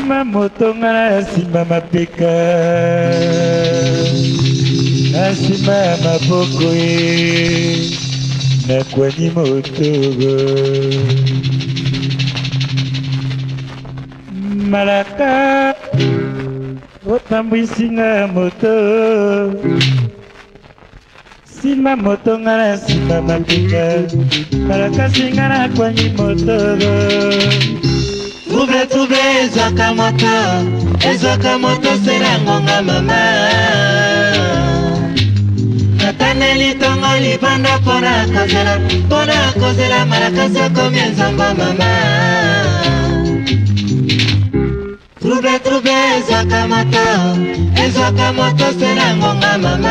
Sima motonga sima mapeka Asima maboko na kwani motogo Malaka otambwisinga moto Sima motonga na sima mapeka Malaka singa na kwani motogo Trouve ezwaka moto sela ngonga mama Nataneli tongo libanda pona kozela malaka sokomi enzombo mama Trouve ezwaka moto sela ngonga mama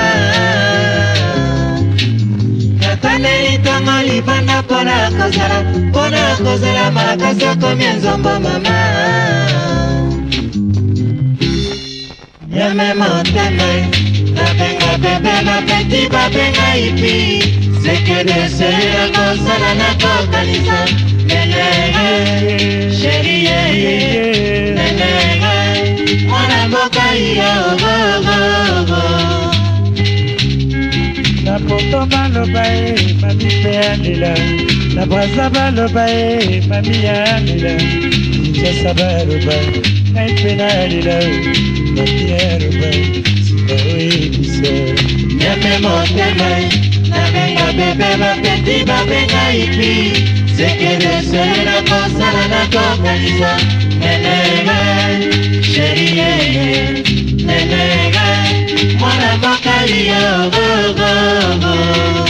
Nataneli tongo libanda pona kozela malaka sokomi enzombo mama Yame motema Nabenga bebe mapeti babenga ipi Seke de sera kosala na kokanisa Nenege, chérie Nenege, mwana mboka iya ogogogo Na poto baloba mami pe anila Na braza baloba mami anila Kinshasa baloba ngai pe nalila Mami aroba sima oebisa Yame motema Nabenga bebe bapeti babenga ipi Seke de sera kosala na kokanisa Nenege, chérie Nenege, mwana mboka iya ogogogo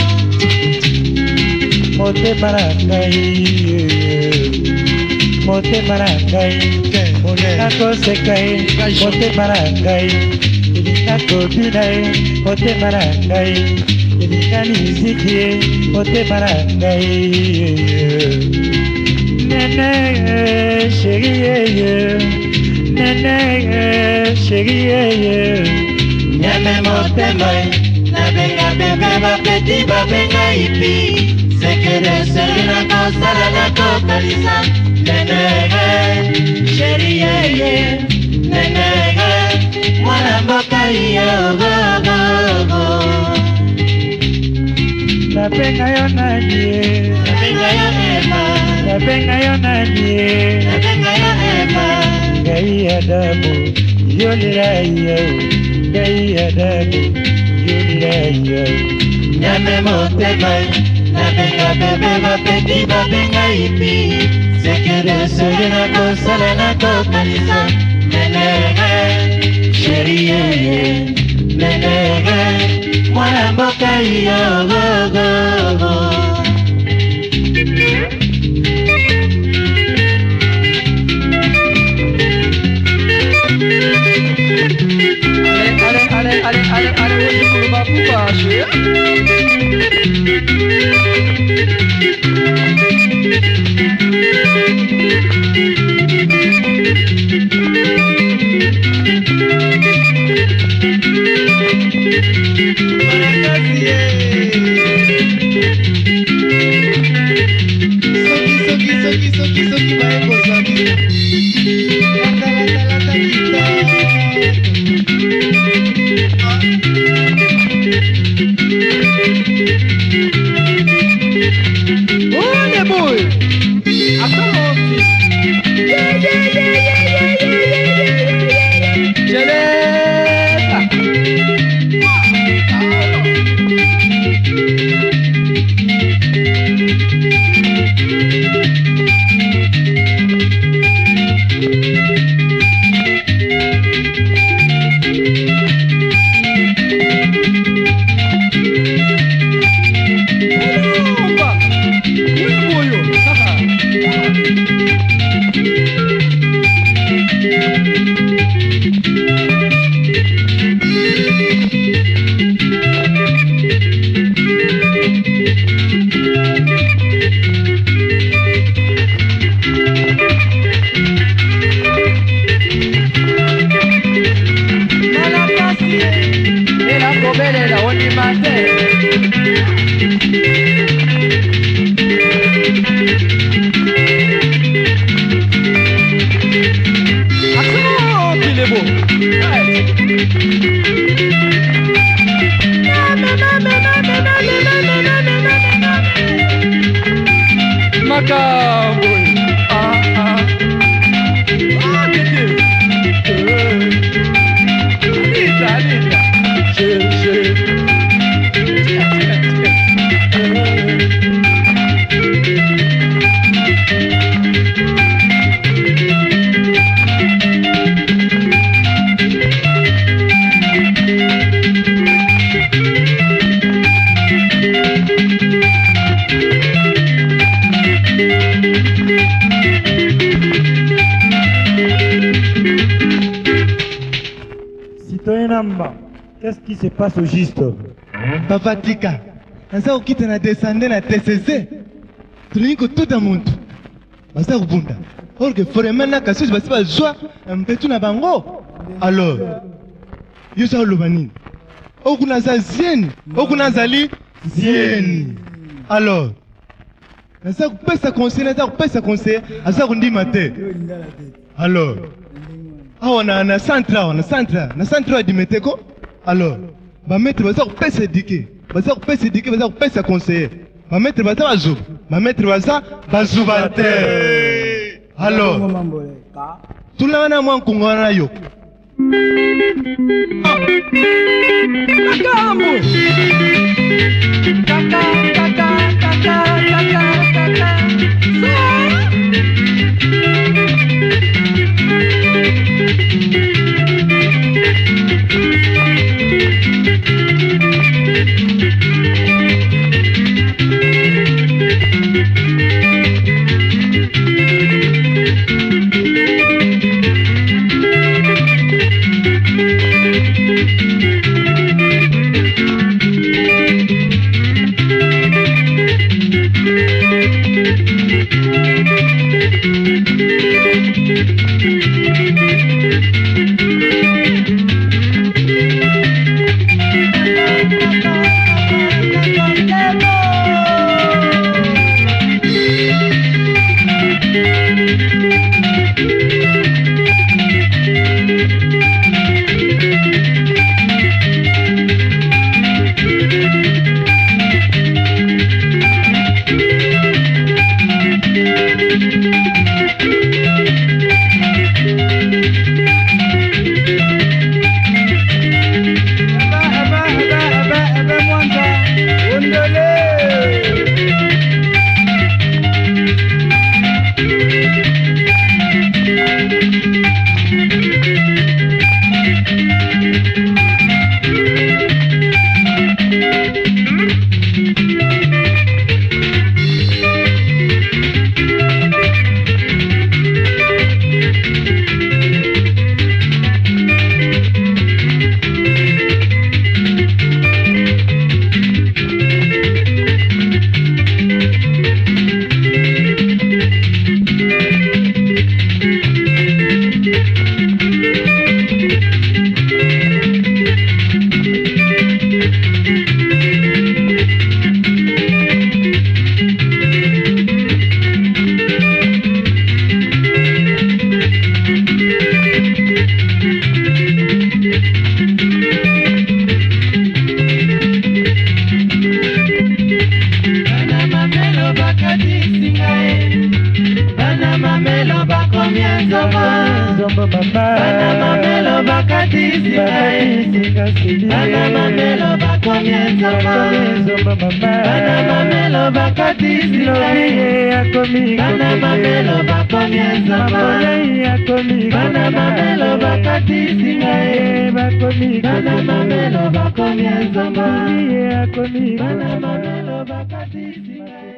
Motema na ngai Motema na ngai Nakoseka motema na ngai Nakobina motema na ngai Niziki motema na ngai Nene chérie Nene chérie Nyame motema Nabenga bebe bapeti babenga ipi Seke de seri na kosala na kokalisa Nenege, chérie Nenege, mwana mboka iya ogogogo Nabenga yo nani Nabenga yo Eva Nabenga yo nani Nabenga yo Eva Ngai Adamu yolira yo Ngai Adamu yolira yo Nyame motema Nabenga bebe bapeti babenga ipi Seke de seri na kosala na kokanisa Nenege, chérie Nenege, mwana mboka iya ogogogo Allez, on va pouvoir jouer. Soki bae kozami Lata Oh les boys, attends. Macaco. Anita. Citoyen Namba, qu'est-ce qui se passe au juste? Bafatika, nasa ukita na descendre na TCC. Tuliko tuta muntu. Basa kubunda. Orge foremana kasusi basi bazwa mpetu na bango. Alors, yosa olobanini. Okuna za zieni, okuna zali zieni. Alors, nasa kupesa conseil, asa kundima te. Alors, awa na centre di meteko. Alors, ba maître baza kupesa éduquer, baza kupesa conseiller. Ba maître baza bazuba, ba maître baza bazuba te. Alors, tulana mwa kungana yo. Makambo. Kaka. Bana mamelo bakatisi Bana mamelo bakomienza Bana mamelo bakatisi Bana mamelo bakomienza Bana mamelo bakatisi Bana mamelo bakomienza Bana mamelo bakatisi